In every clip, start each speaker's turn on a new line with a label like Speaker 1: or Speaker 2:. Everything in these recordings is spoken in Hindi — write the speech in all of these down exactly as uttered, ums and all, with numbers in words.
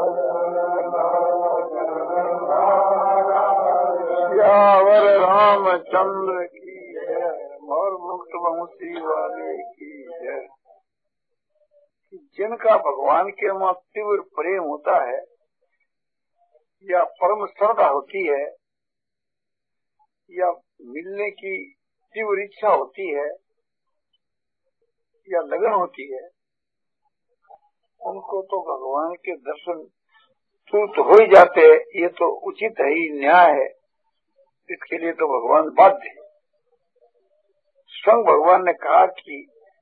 Speaker 1: सियावर रामचंद्र की जय, और मुक्त वंशी वाले की जय। जिनका भगवान के वहाँ तीव्र प्रेम होता है या परम श्रद्धा होती है या मिलने की तीव्र इच्छा होती है या लगन होती है, उनको तो भगवान के दर्शन तुरंत हो ही जाते हैं। ये तो उचित है ही, न्याय है। इसके लिए तो भगवान बाध्य है। स्वयं भगवान ने कहा कि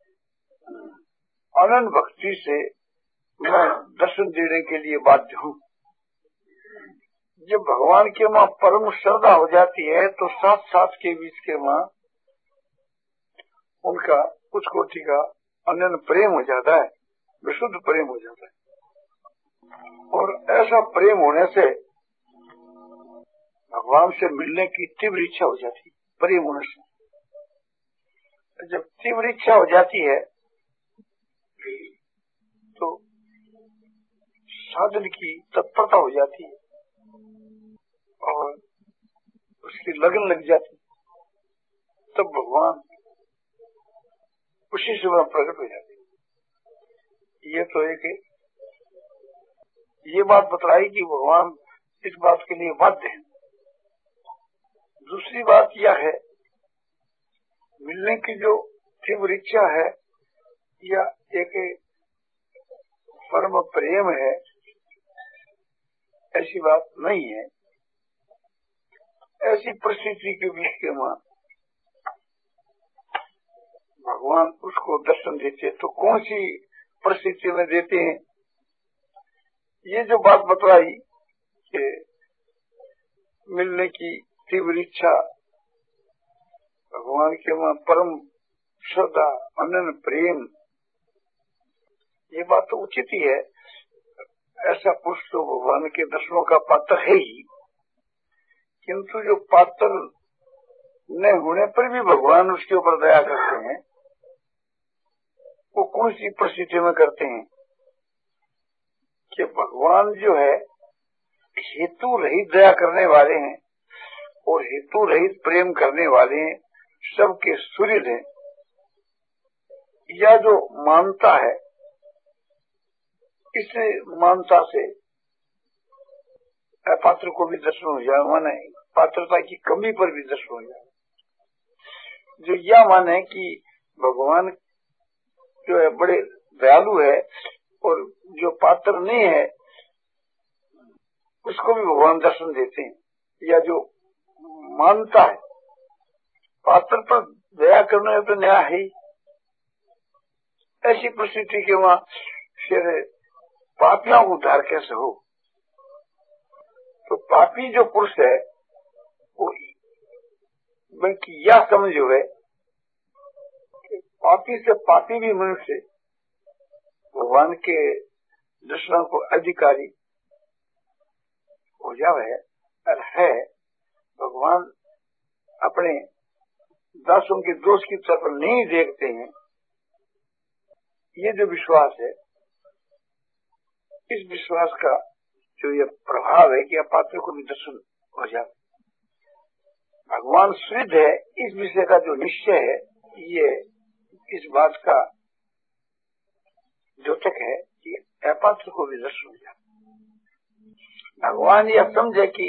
Speaker 1: अनन्य भक्ति से मैं दर्शन देने के लिए बाध्य हूँ। जब भगवान के वहाँ परम श्रद्धा हो जाती है तो साथ साथ के बीच के वहाँ उनका कुछ कोटि का अनन्य प्रेम हो जाता है, विशुद्ध प्रेम हो जाता है। और ऐसा प्रेम होने से भगवान से मिलने की तीव्र इच्छा हो जाती है। प्रेम होने से जब तीव्र इच्छा हो जाती है तो साधन की तत्परता हो जाती है और उसकी लगन लग जाती है। तब भगवान उसी से वह प्रकट हो जाते हैं। ये तो एक ये बात बतलाई कि भगवान इस बात के लिए बाध्य है। दूसरी बात यह है, मिलने की जो तीव्र इच्छा है या एक परम प्रेम है, ऐसी बात नहीं है। ऐसी परिस्थिति के बीच के वहाँ भगवान उसको दर्शन देते, तो कौन सी परिस्थिति में देते हैं? ये जो बात बतलाई कि मिलने की तीव्र इच्छा, भगवान के वहाँ परम श्रद्धा, अनन्य प्रेम, ये बात तो उचित ही है। ऐसा पुरुष तो भगवान के दर्शनों का पात्र है ही, किंतु जो पात्र न होने पर भी भगवान उसके ऊपर दया करते हैं, वो कौन सी परिस्थिति में करते हैं? कि भगवान जो है हेतु रहित दया करने वाले हैं और हेतु रहित प्रेम करने वाले हैं, सबके सूर्य हैं। या जो मानता है, इस मानता से अपात्र को भी दर्शन हो जाए, माने पात्रता की कमी पर भी दर्शन हो जाए। जो यह माने कि भगवान जो है बड़े दयालु है और जो पात्र नहीं है उसको भी भगवान दर्शन देते हैं। या जो मानता है पात्र पर दया करने में तो न्याय है ही, ऐसी परिस्थिति के वहाँ फिर पापियों को उद्धार कैसे हो? तो पापी जो पुरुष है वो बल्कि यह समझ हुए पापी से पापी भी मनुष्य भगवान के दर्शनों को अधिकारी हो जावे और है। भगवान अपने दासों के दोष की तरफ नहीं देखते हैं। ये जो विश्वास है, इस विश्वास का जो ये प्रभाव है कि अपात्र को भी दर्शन हो जाए, भगवान सिद्ध है, इस विषय का जो निश्चय है, ये इस बात का द्योतक है कि अपात्र को भी दर्शन हो जाए। भगवान यह समझे कि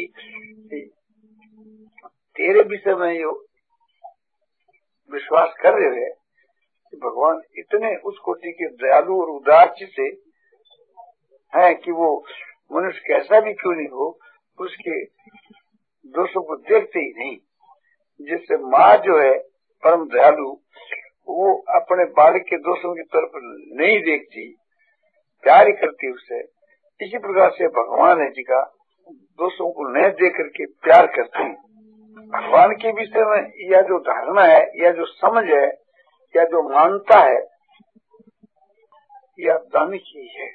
Speaker 1: तेरे विषय में यो विश्वास कर रहे हैं कि भगवान इतने उस कोटि के दयालु और उदार से है कि वो मनुष्य कैसा भी क्यों नहीं हो, उसके दोषों को देखते ही नहीं। जिससे माँ जो है परम दयालु, वो अपने बालक के दोषों की तरफ नहीं देखती, प्यार ही करती उससे। इसी प्रकार से भगवान है जी का दोषों को न देख करके प्यार करते हैं। भगवान के विषय में यह जो धारणा है, यह जो समझ है, यह जो मानता है, यह दानी चीज है।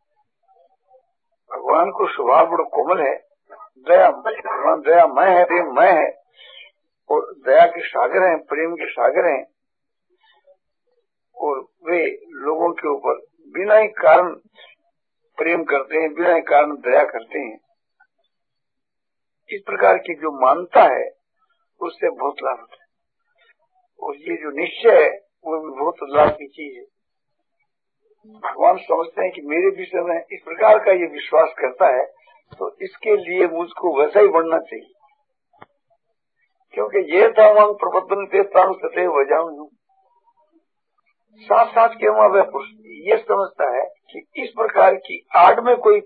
Speaker 1: भगवान को स्वभाव बड़ा कोमल है, दया भगवान दयामय है, प्रेममय है और दया के सागर हैं, प्रेम के सागर हैं। और वे लोगों के ऊपर बिना ही कारण प्रेम करते हैं, बिना कारण दया करते हैं। इस प्रकार की जो मानता है उससे बहुत लाभ होता है। और ये जो निश्चय है वो भी बहुत लाभ की चीज है। भगवान समझते हैं कि मेरे विषय में इस प्रकार का ये विश्वास करता है तो इसके लिए मुझको वैसा ही बढ़ना चाहिए, क्योंकि ये तावांग प्रबंधन के स्थान सतह वजाऊं। साथ साथ के वहां वह ये समझता है कि इस प्रकार की आड़ में कोई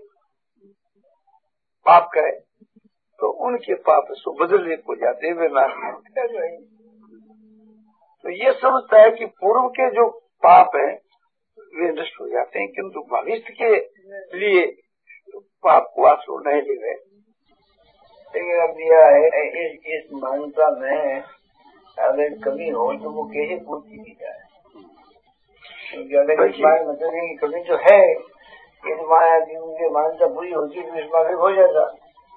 Speaker 1: पाप करे तो उनके पाप सो बदलने को जाते वे नाश नहीं होते। तो ये समझता है कि पूर्व के जो पाप है वे नष्ट हो जाते हैं, किंतु भविष्य के लिए पाप वास नहीं ले गए।
Speaker 2: लेकिन अब दिया है इस, इस मान्यता में अगर कमी हो तो वो कैसे पूर्ति की जाए? क्योंकि अगर इस बार मतलब की कमी जो है इस माया की उनकी मान्यता पूरी होती तो इस बार हो जाता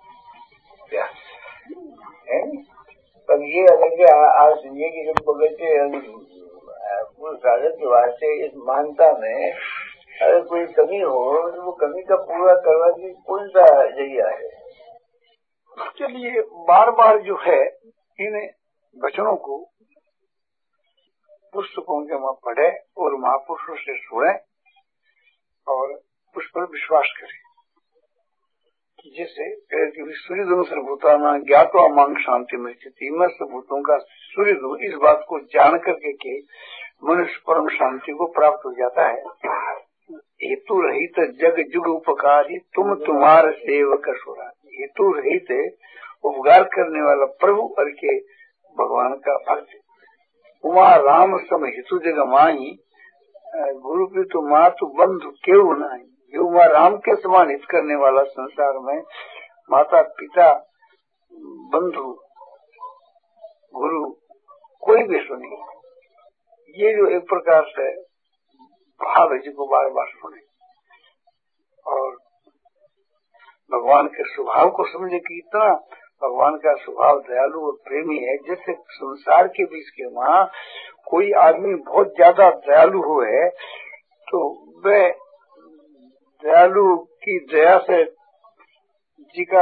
Speaker 2: है। पर ये अगर आज सुनिए कि जब कहते साधक के वास्ते इस मान्यता में अगर कोई कमी हो तो वो कमी का पूरा करने की कौन सा जरिया है?
Speaker 1: उसके लिए बार बार जो है इन वचनों को पुस्तकों के वहां पढ़े और महापुरुषों से सुने और उस पर विश्वास करें कि जैसे सूर्य धनु सर्वभूताना ज्ञातो अमांग शांति में स्थिति में सर्वभूतों का सूर्य धनु इस बात को जान करके के मनुष्य परम शांति को प्राप्त हो जाता है। हेतु रहित जग जुग उपकारी तुम तुम्हारे सेवक सुरा। हेतु रहित उपकार करने वाला प्रभु और के भगवान का भक्त। उमा राम सम हेतु जग माही गुरु पितु मातु बंधु केव नहीं। ये उमा राम के समान हित करने वाला संसार में माता पिता बंधु गुरु कोई भी सुनी। ये जो एक प्रकार से भाव है जिसको बार बार सुने और भगवान के स्वभाव को समझे कि इतना भगवान का स्वभाव दयालु और प्रेमी है। जैसे संसार के बीच के वहाँ कोई आदमी बहुत ज्यादा दयालु हो है तो वह दयालु की दया से जी का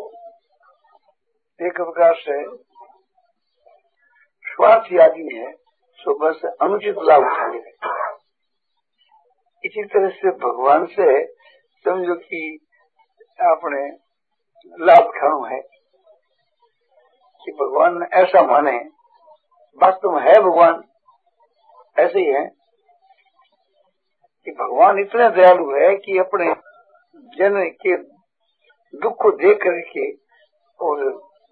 Speaker 1: एक प्रकार से स्वार्थी आदमी है तो बस अनुचित लाभ उठा लेगा। इसी तरह से भगवान से समझो कि अपने लाभ उठाना है कि भगवान ऐसा माने, वास्तव में है भगवान ऐसे ही है कि भगवान इतने दयालु है कि अपने जन के दुख को देख करके और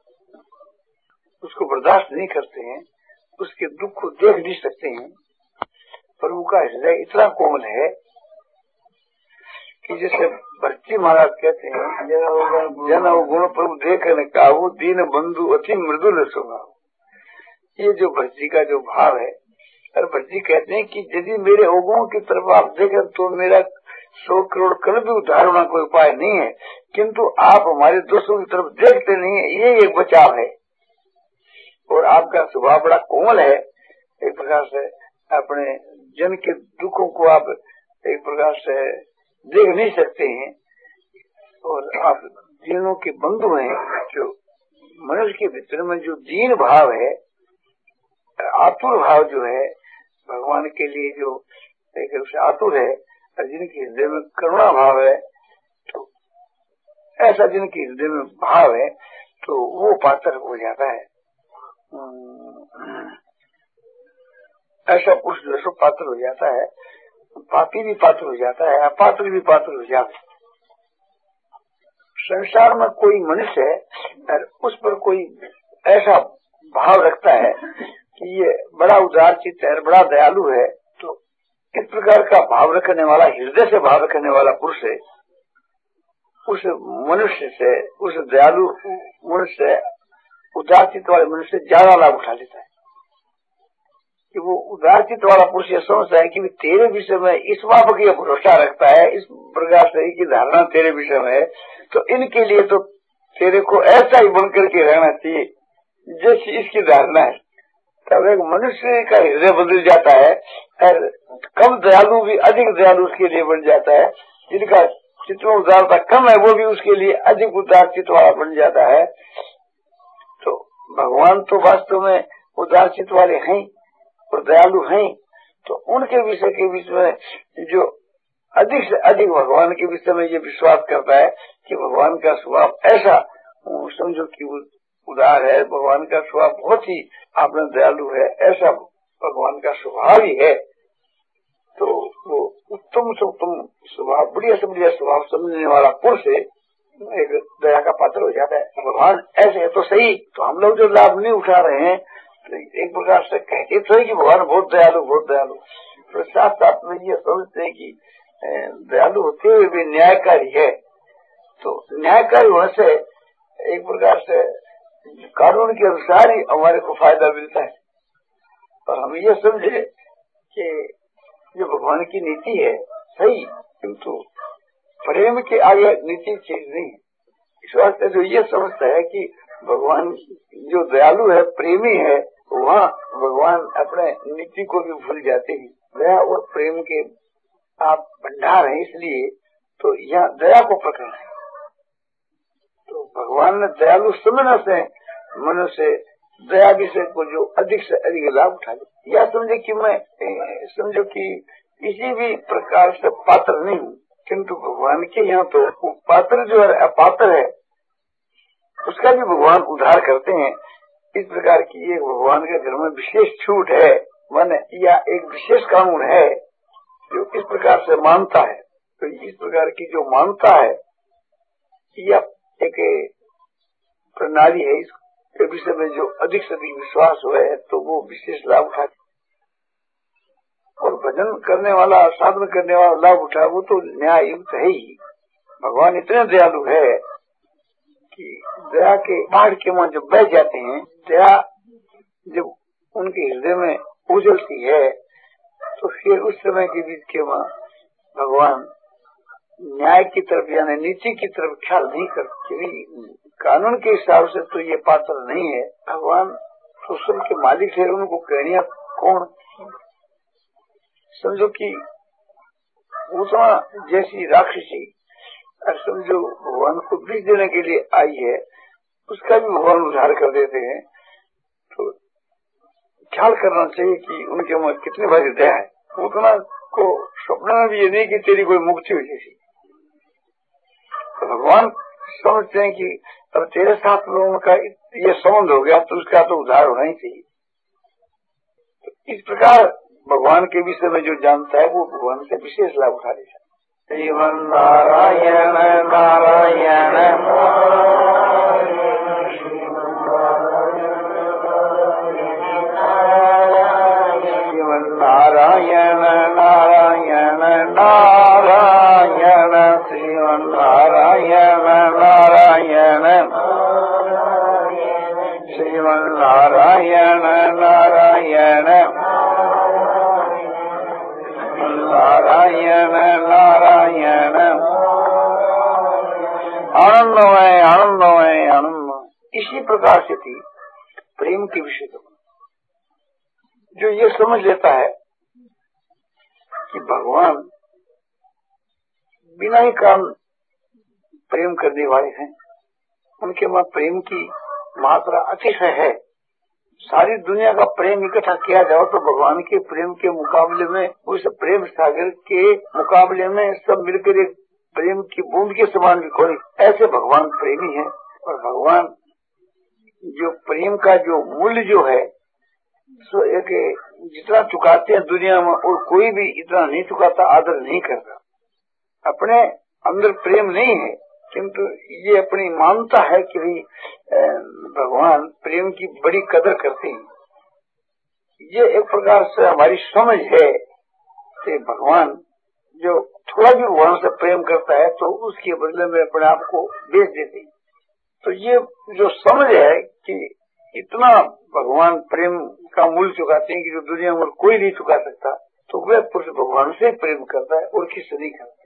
Speaker 1: उसको बर्दाश्त नहीं करते हैं, उसके दुख को देख नहीं सकते हैं। प्रभु का हृदय इतना कोमल है कि जैसे भक्ति महाराज कहते हैं जन गुण प्रभु देखने का वो दीन बंधु अति मृदुल स्वभाव। ये जो भक्ति का जो भाव है और भक्ति कहते हैं कि यदि मेरे अवगुणों की तरफ आप देखें तो मेरा सौ करोड़ कल भी उद्धार होना कोई उपाय नहीं है, किंतु आप हमारे दोस्तों की तरफ देखते नहीं है, ये एक बचाव है। और आपका स्वभाव बड़ा कोमल है, एक प्रकार से अपने जन के दुखों को आप एक प्रकार से देख नहीं सकते हैं और आप दीनों के बंधु हैं। जो मनुष्य के भीतर में जो दीन भाव है, आतुर भाव जो है भगवान के लिए, जो एक रूप से आतुर है और जिनके हृदय में करुणा भाव है, तो ऐसा जिनके हृदय में भाव है तो वो पात्र हो जाता है। ऐसा पुरुष जो पात्र हो जाता है, पापी भी पात्र हो जाता है, अपात्र भी पात्र हो जाता है। संसार में कोई मनुष्य है और उस पर कोई ऐसा भाव रखता है कि ये बड़ा उदार चित्त है, बड़ा दयालु है, तो इस प्रकार का भाव रखने वाला, हृदय से भाव रखने वाला पुरुष है, उस मनुष्य से, उस दयालु मनुष्य से, उदार चित्त वाले मनुष्य से ज्यादा लाभ उठा लेता है। कि वो उदार चित्त वाला पुरुष ये समझता है कि तेरे विषय में इस बाप की भरोसा रखता है, इस प्रकार से की धारणा तेरे विषय में है, तो इनके लिए तो तेरे को ऐसा ही बन करके रहना चाहिए जैसी इसकी धारणा है। तब एक मनुष्य का हृदय बदल जाता है और कम दयालु भी अधिक दयालु उसके लिए बन जाता है, जिनका चित्त में उदारता कम है वो भी उसके लिए अधिक उदार चित्त वाला बन जाता है। तो भगवान तो वास्तव में उदार चित्त वाले हैं और दयालु हैं, तो उनके विषय के बीच में जो अधिक से अधिक भगवान के विषय में ये विश्वास करता है कि भगवान का स्वभाव ऐसा समझो कि उदार है, भगवान का स्वभाव बहुत ही आपने दयालु है, ऐसा भगवान का स्वभाव ही है, तो वो उत्तम से उत्तम स्वभाव, बढ़िया से बढ़िया स्वभाव समझने वाला पुरुष एक दया का पात्र हो जाता है। भगवान ऐसे है तो सही, तो हम लोग जो लाभ नहीं उठा रहे हैं तो एक प्रकार से कहते तो है कि भगवान बहुत दयालु बहुत दयालु, तो साथ साथ में ये समझते हैं कि दयालु होते हुए भी न्यायकारी है। तो न्यायकारी होने से एक प्रकार से कानून के अनुसार ही हमारे को फायदा मिलता है, और हम ये समझे कि जो भगवान की नीति है सही, किंतु प्रेम के आगे नीति चीज नहीं है। इस वास्ते जो ये समझता है कि भगवान जो दयालु है, प्रेमी है, वहाँ भगवान अपने नीति को भी भूल जाते हैं। दया और प्रेम के आप भंडार हैं, इसलिए तो यहाँ दया को पकड़ना है। तो भगवान ने दयालु समझने से मनुष्य दया विषय को जो अधिक से अधिक लाभ उठा ले, या समझे कि मैं समझो कि किसी भी प्रकार से पात्र नहीं हूँ, किंतु भगवान के यहाँ तो पात्र जो है अपात्र है उसका भी भगवान उद्धार करते हैं। इस प्रकार की एक भगवान के घर में विशेष छूट है, माने या एक विशेष कानून है जो इस प्रकार से मानता है। तो इस प्रकार की जो मानता है या एक प्रणाली है, इसके विषय में जो अधिक से अधिक विश्वास हुआ है तो वो विशेष लाभ उठाते, और भजन करने वाला, साधन करने वाला लाभ उठा वो तो न्याय युक्त है ही। भगवान इतने दयालु है कि दया के पहाड़ के वहां जब बैठ जाते हैं, दया जब उनके हृदय में उजलती है तो फिर उस समय के बीच के वहां भगवान न्याय की तरफ यानी नीति की तरफ ख्याल नहीं करते। कानून के हिसाब से तो ये पात्र नहीं है, भगवान तो सबके मालिक है, उनको कहनिया कौन। समझो कि उषा जैसी राक्षसी समझो भगवान को बीज देने के लिए आई है, उसका भी भगवान उद्धार कर देते हैं। तो ख्याल करना चाहिए कि उनके मन कितने भारी दया है। उतना को स्वप्न में भी ये नहीं कि तेरी कोई मुक्ति हो जैसी। तो भगवान समझते हैं कि अब तेरे साथ लोगों का ये संबंध हो गया तो उसका तो उद्धार होना ही चाहिए। तो इस प्रकार भगवान के विषय में जो जानता है वो भगवान से विशेष लाभ उठा लेता है। श्रीमन नारायण नारायण श्रीमन नारायण नारायण नारायण श्रीमन नारायण नारायण श्रीमन नारायण नारायण नारायण नारायण आनंदमय आनंदमय आनंदमय। इसी प्रकार से थी प्रेम के विषय को जो ये समझ लेता है कि भगवान बिना ही काम प्रेम करने वाले हैं, उनके मन प्रेम की मात्रा अतिशय है। सारी दुनिया का प्रेम इकट्ठा किया जाओ तो भगवान के प्रेम के मुकाबले में, उस प्रेम सागर के मुकाबले में सब मिलकर एक प्रेम की बूंद के समान भी खोली। ऐसे भगवान प्रेमी है, और भगवान जो प्रेम का जो मूल्य जो है सो एक जितना चुकाते हैं दुनिया में और कोई भी इतना नहीं चुकाता, आदर नहीं करता। अपने अंदर प्रेम नहीं है, किंतु ये अपनी मानता है कि भाई भगवान प्रेम की बड़ी कदर करते हैं। ये एक प्रकार से हमारी समझ है कि भगवान जो थोड़ा भी भगवान से प्रेम करता है तो उसके बदले में अपने आप को बेच देते हैं। तो ये जो समझ है कि इतना भगवान प्रेम का मूल्य चुकाते हैं कि जो दुनिया में कोई नहीं चुका सकता, तो वह पुरुष भगवान से प्रेम करता है और किससे नहीं करता।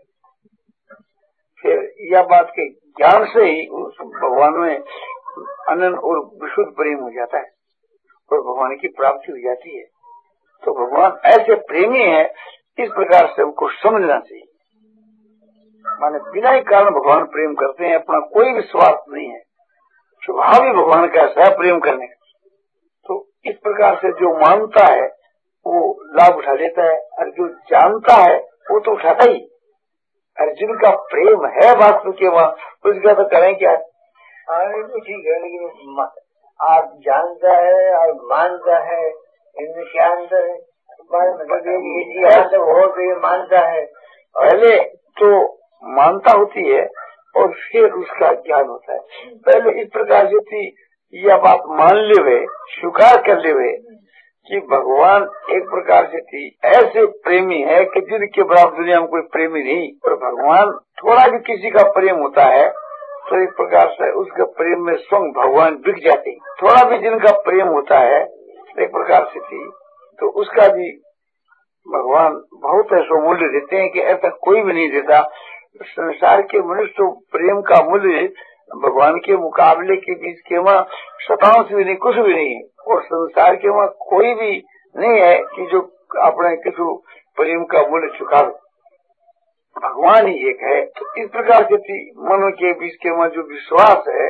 Speaker 1: फिर यह बात के ज्ञान से ही उस भगवान में अनंत और विशुद्ध प्रेम हो जाता है और भगवान की प्राप्ति हो जाती है। तो भगवान ऐसे प्रेमी है, इस प्रकार से हमको समझना चाहिए। माने बिना ही कारण भगवान प्रेम करते हैं, अपना कोई भी स्वार्थ नहीं है, स्वभाव ही भगवान का ऐसा है प्रेम करने का। तो इस प्रकार से जो मानता है वो लाभ उठा लेता है, और जो जानता है वो तो उठाता ही। और जिनका प्रेम है वास्तव के वहाँ, उसका तो करें क्या।
Speaker 2: अरे तो ठीक है, लेकिन आप जानता है और मानता है, इनमें क्या अंतर है? मतलब ये हो तो ये मानता है,
Speaker 1: पहले तो मानता होती है और फिर उसका ज्ञान होता है। पहले इस प्रकार से थी, यह बात मान ले वे, स्वीकार कर ले वे कि भगवान एक प्रकार से थी ऐसे प्रेमी है कि जिनके बराबर दुनिया में कोई प्रेमी नहीं। और भगवान थोड़ा भी किसी का प्रेम होता है तो एक प्रकार से उसके प्रेम में स्वयं भगवान बिक जाते। थोड़ा भी जिनका प्रेम होता है एक प्रकार से थी तो उसका भी भगवान बहुत ऐसा मूल्य देते हैं कि ऐसा कोई भी नहीं देता। संसार के मनुष्य तो प्रेम का मूल्य भगवान के मुकाबले के बीच के वहाँ शतांश भी नहीं, कुछ भी नहीं है। और संसार के वहाँ कोई भी नहीं है कि जो अपने किसी प्रेम का मूल्य चुका दे, भगवान ही एक है। तो इस प्रकार से थी मनो के बीच के वहाँ जो विश्वास है,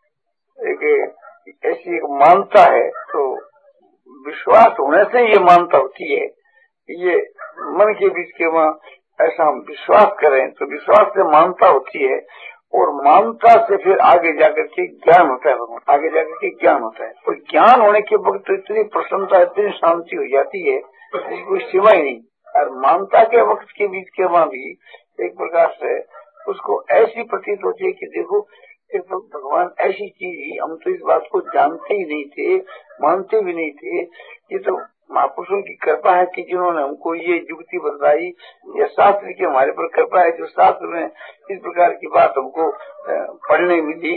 Speaker 1: एक ऐसी एक मानता है, तो विश्वास होने से ये मानता होती है। ये मन के बीच के वहाँ ऐसा हम विश्वास करें तो विश्वास से मानता होती है, और मानता से फिर आगे जाकर के ज्ञान होता है। आगे जाकर के ज्ञान होता है, और ज्ञान होने के वक्त तो इतनी प्रसन्नता, इतनी शांति हो जाती है, कोई सीमा ही नहीं। और मानता के वक्त के बीच के वहाँ भी एक प्रकार से उसको ऐसी प्रतीत होती है कि देखो एक तो भगवान ऐसी चीज, हम तो इस बात को जानते ही नहीं थे, मानते भी नहीं थे। ये तो महापुरुषों की कृपा है कि जिन्होंने हमको ये युक्ति बताई, या शास्त्र की हमारे पर कृपा है जो शास्त्र में इस प्रकार की बात हमको पढ़ने मिली।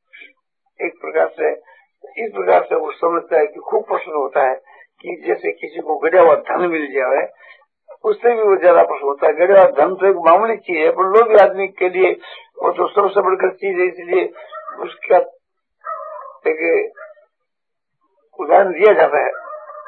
Speaker 1: एक प्रकार से इस प्रकार से वो समझता है कि खूब प्रसन्न होता है कि जैसे किसी को गड़ा हुआ धन मिल जाए, उससे भी वो ज्यादा प्रसन्न होता है। गड़ा हुआ धन तो एक मामूली चीज है, पर लोग आदमी के लिए वो तो सबसे बढ़कर चीज है, इसलिए उसका एक उदाहरण दिया जाता है।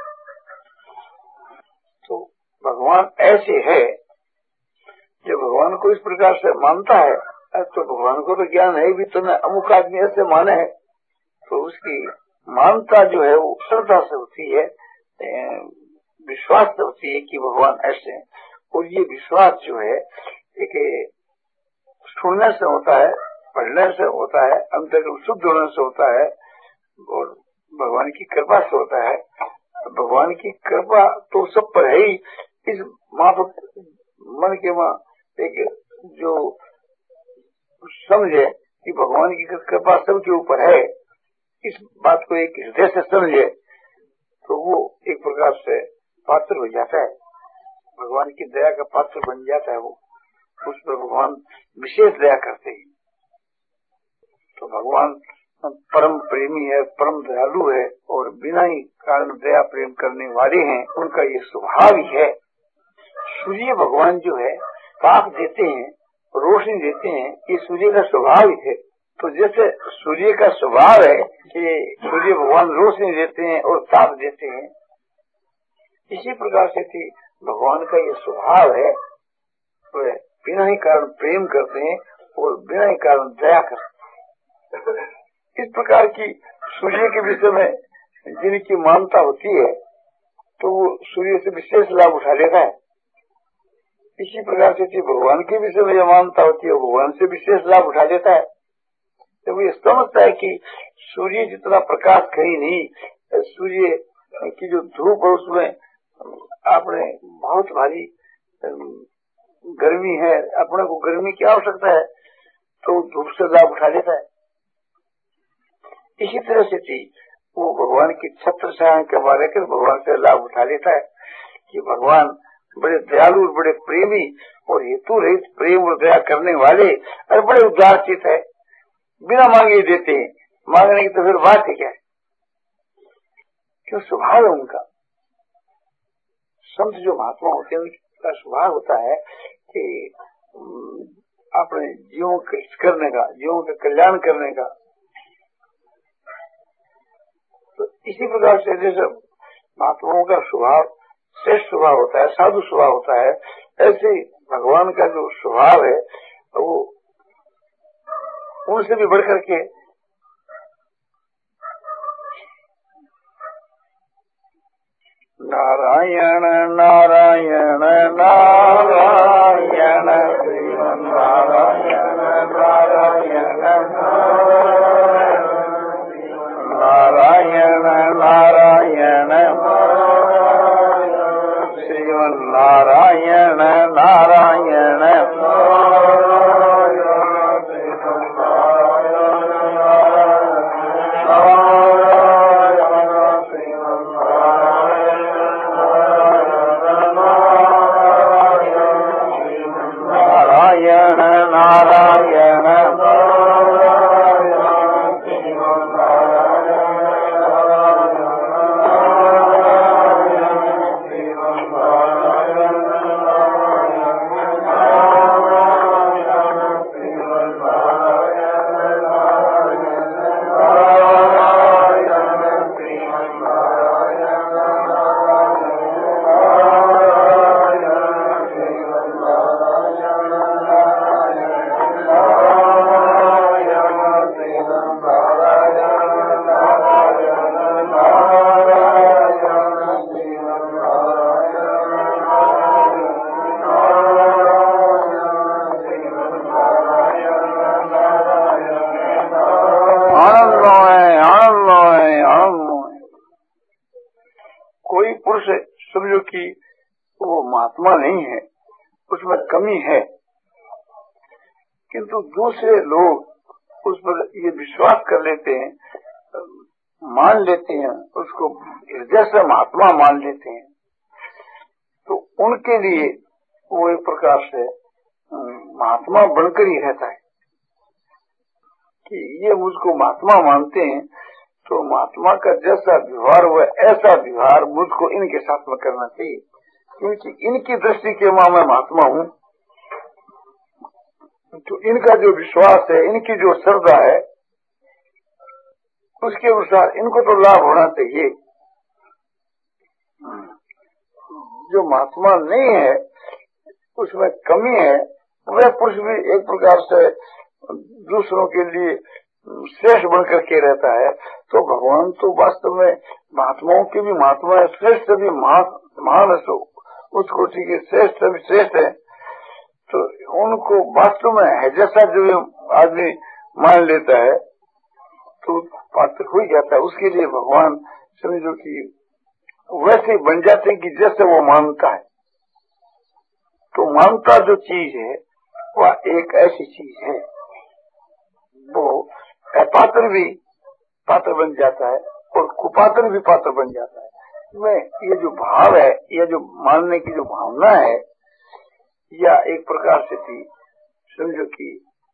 Speaker 1: तो भगवान ऐसे है, जब भगवान को इस प्रकार से मानता है तो भगवान को तो ज्ञान है भी, तो अमुक आदमी ऐसे माने है तो उसकी मानता जो है वो श्रद्धा से होती है, विश्वास से होती है कि भगवान ऐसे हैं। और ये विश्वास जो है एक सुनने से होता है, पढ़ने से होता है, अंतर्गत शुद्ध होने से होता है, और भगवान की कृपा से होता है। भगवान की कृपा तो सब पर है ही। इस मन के वहाँ एक जो समझे कि भगवान की कृपा सबके ऊपर है, इस बात को एक हृदय से समझे तो वो एक प्रकार से पात्र हो जाता है, भगवान की दया का पात्र बन जाता है। वो उस पर भगवान विशेष दया करते हैं। तो भगवान परम प्रेमी है, परम दयालु है, और बिना ही कारण दया प्रेम करने वाले हैं, उनका ये स्वभाव ही है। सूर्य भगवान जो है ताप देते हैं, रोशनी देते हैं, ये सूर्य का स्वभाव ही है। तो जैसे सूर्य का स्वभाव है कि सूर्य भगवान रोशनी देते हैं और ताप देते हैं, इसी प्रकार से थी भगवान का ये स्वभाव है, तो बिना ही कारण प्रेम करते हैं और बिना ही कारण दया करते हैं। इस प्रकार की सूर्य के विषय में जिनकी मानता होती है तो वो सूर्य से विशेष लाभ उठा लेता है। इसी प्रकार से भगवान के विषय में मानता होती है, भगवान से विशेष लाभ उठा लेता है। जब तो ये समझता है कि सूर्य जितना प्रकाश कहीं नहीं, सूर्य की जो धूप है उसमें आपने बहुत भारी गर्मी है, अपने को गर्मी की आवश्यकता है, तो धूप से लाभ उठा लेता है। इसी तरह से थी वो भगवान की छत्र छाया के बारे कर भगवान से लाभ उठा लेता है कि भगवान बड़े दयालु और बड़े प्रेमी और हेतु रहित प्रेम और दया करने वाले और बड़े उदार चित है, बिना मांगे देते हैं। मांगने की तो फिर बात है क्या, क्यों स्वभाव है उनका। संत जो महात्मा होते हैं उनका स्वभाव होता है कि अपने जीवों के करने का, जीवों का कल्याण करने का। तो इसी प्रकार से जैसे महात्माओं का स्वभाव श्रेष्ठ स्वभाव होता है, साधु स्वभाव होता है, ऐसे भगवान का जो स्वभाव है तो वो उनसे भी बढ़कर के नारायण नारायण नारायण श्रीमन नारायण नारायण नारायण नारायण श्रीमन नारायण नारायण समझो कि वो महात्मा नहीं है, उसमें कमी है, किंतु दूसरे लोग उस पर ये विश्वास कर लेते हैं, मान लेते हैं, उसको हृदय से महात्मा मान लेते हैं, तो उनके लिए वो एक प्रकार से महात्मा बनकर ही रहता है कि ये मुझको महात्मा मानते हैं, तो महात्मा का जैसा व्यवहार हुआ ऐसा व्यवहार मुझको इनके साथ में करना चाहिए, क्योंकि इनकी दृष्टि के मां मैं महात्मा हूँ। तो इनका जो विश्वास है, इनकी जो श्रद्धा है, उसके अनुसार इनको तो लाभ होना चाहिए। जो महात्मा नहीं है, उसमें कमी है, वह पुरुष भी एक प्रकार से दूसरों के लिए श्रेष्ठ बनकर के रहता है। तो भगवान तो वास्तव में महात्माओं के भी महात्मा है, श्रेष्ठ भी महान है, उस कोटि के श्रेष्ठ भी श्रेष्ठ है। तो उनको वास्तव में है जैसा जो आदमी मान लेता है तो पात्र हो ही जाता है। उसके लिए भगवान समझो कि वैसे बन जाते हैं कि जैसे वो मानता है। तो मानता जो चीज है वह एक ऐसी चीज है, वो अपात्र भी पात्र बन जाता है और कुपात्र भी पात्र बन जाता है। में ये जो भाव है, यह जो मानने की जो भावना है, या एक प्रकार से थी समझो कि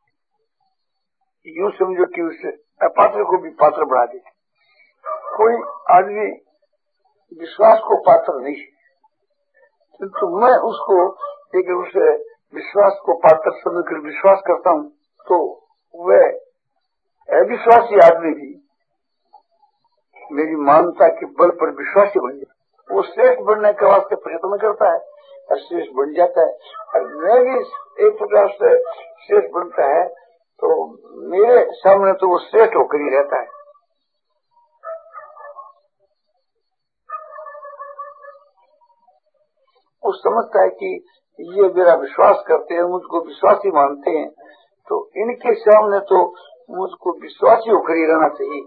Speaker 1: यूं समझो कि उस अपात्र को भी पात्र बना देती। कोई आदमी विश्वास को पात्र नहीं है, किंतु तो मैं उसको एक उसे विश्वास को पात्र समझकर विश्वास करता हूँ, तो वह अविश्वासी आदमी भी मेरी मानता के बल पर विश्वासी बन जाता है। वो श्रेष्ठ बनने के वास्ते प्रयत्न करता है और श्रेष्ठ बन जाता है, और मैं भी एक प्रकार से श्रेष्ठ बनता है, तो मेरे सामने तो वो श्रेष्ठ होकर ही रहता है। वो समझता है कि ये मेरा विश्वास करते हैं, मुझको विश्वासी मानते हैं, तो इनके सामने तो मुझको विश्वासी होकर ही रहना चाहिए।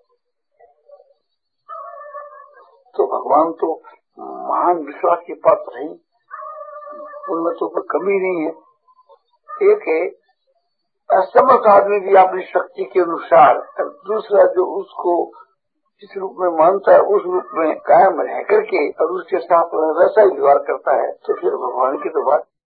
Speaker 1: तो भगवान तो महान विश्वास के पात्र हैं, उनमें तो कोई कमी नहीं है। एक है असमर्थ आदमी भी अपनी शक्ति के अनुसार, दूसरा जो उसको जिस रूप में मानता है उस रूप में कायम रह करके और उसके साथ वैसा ही व्यवहार करता है, तो फिर भगवान की तो बात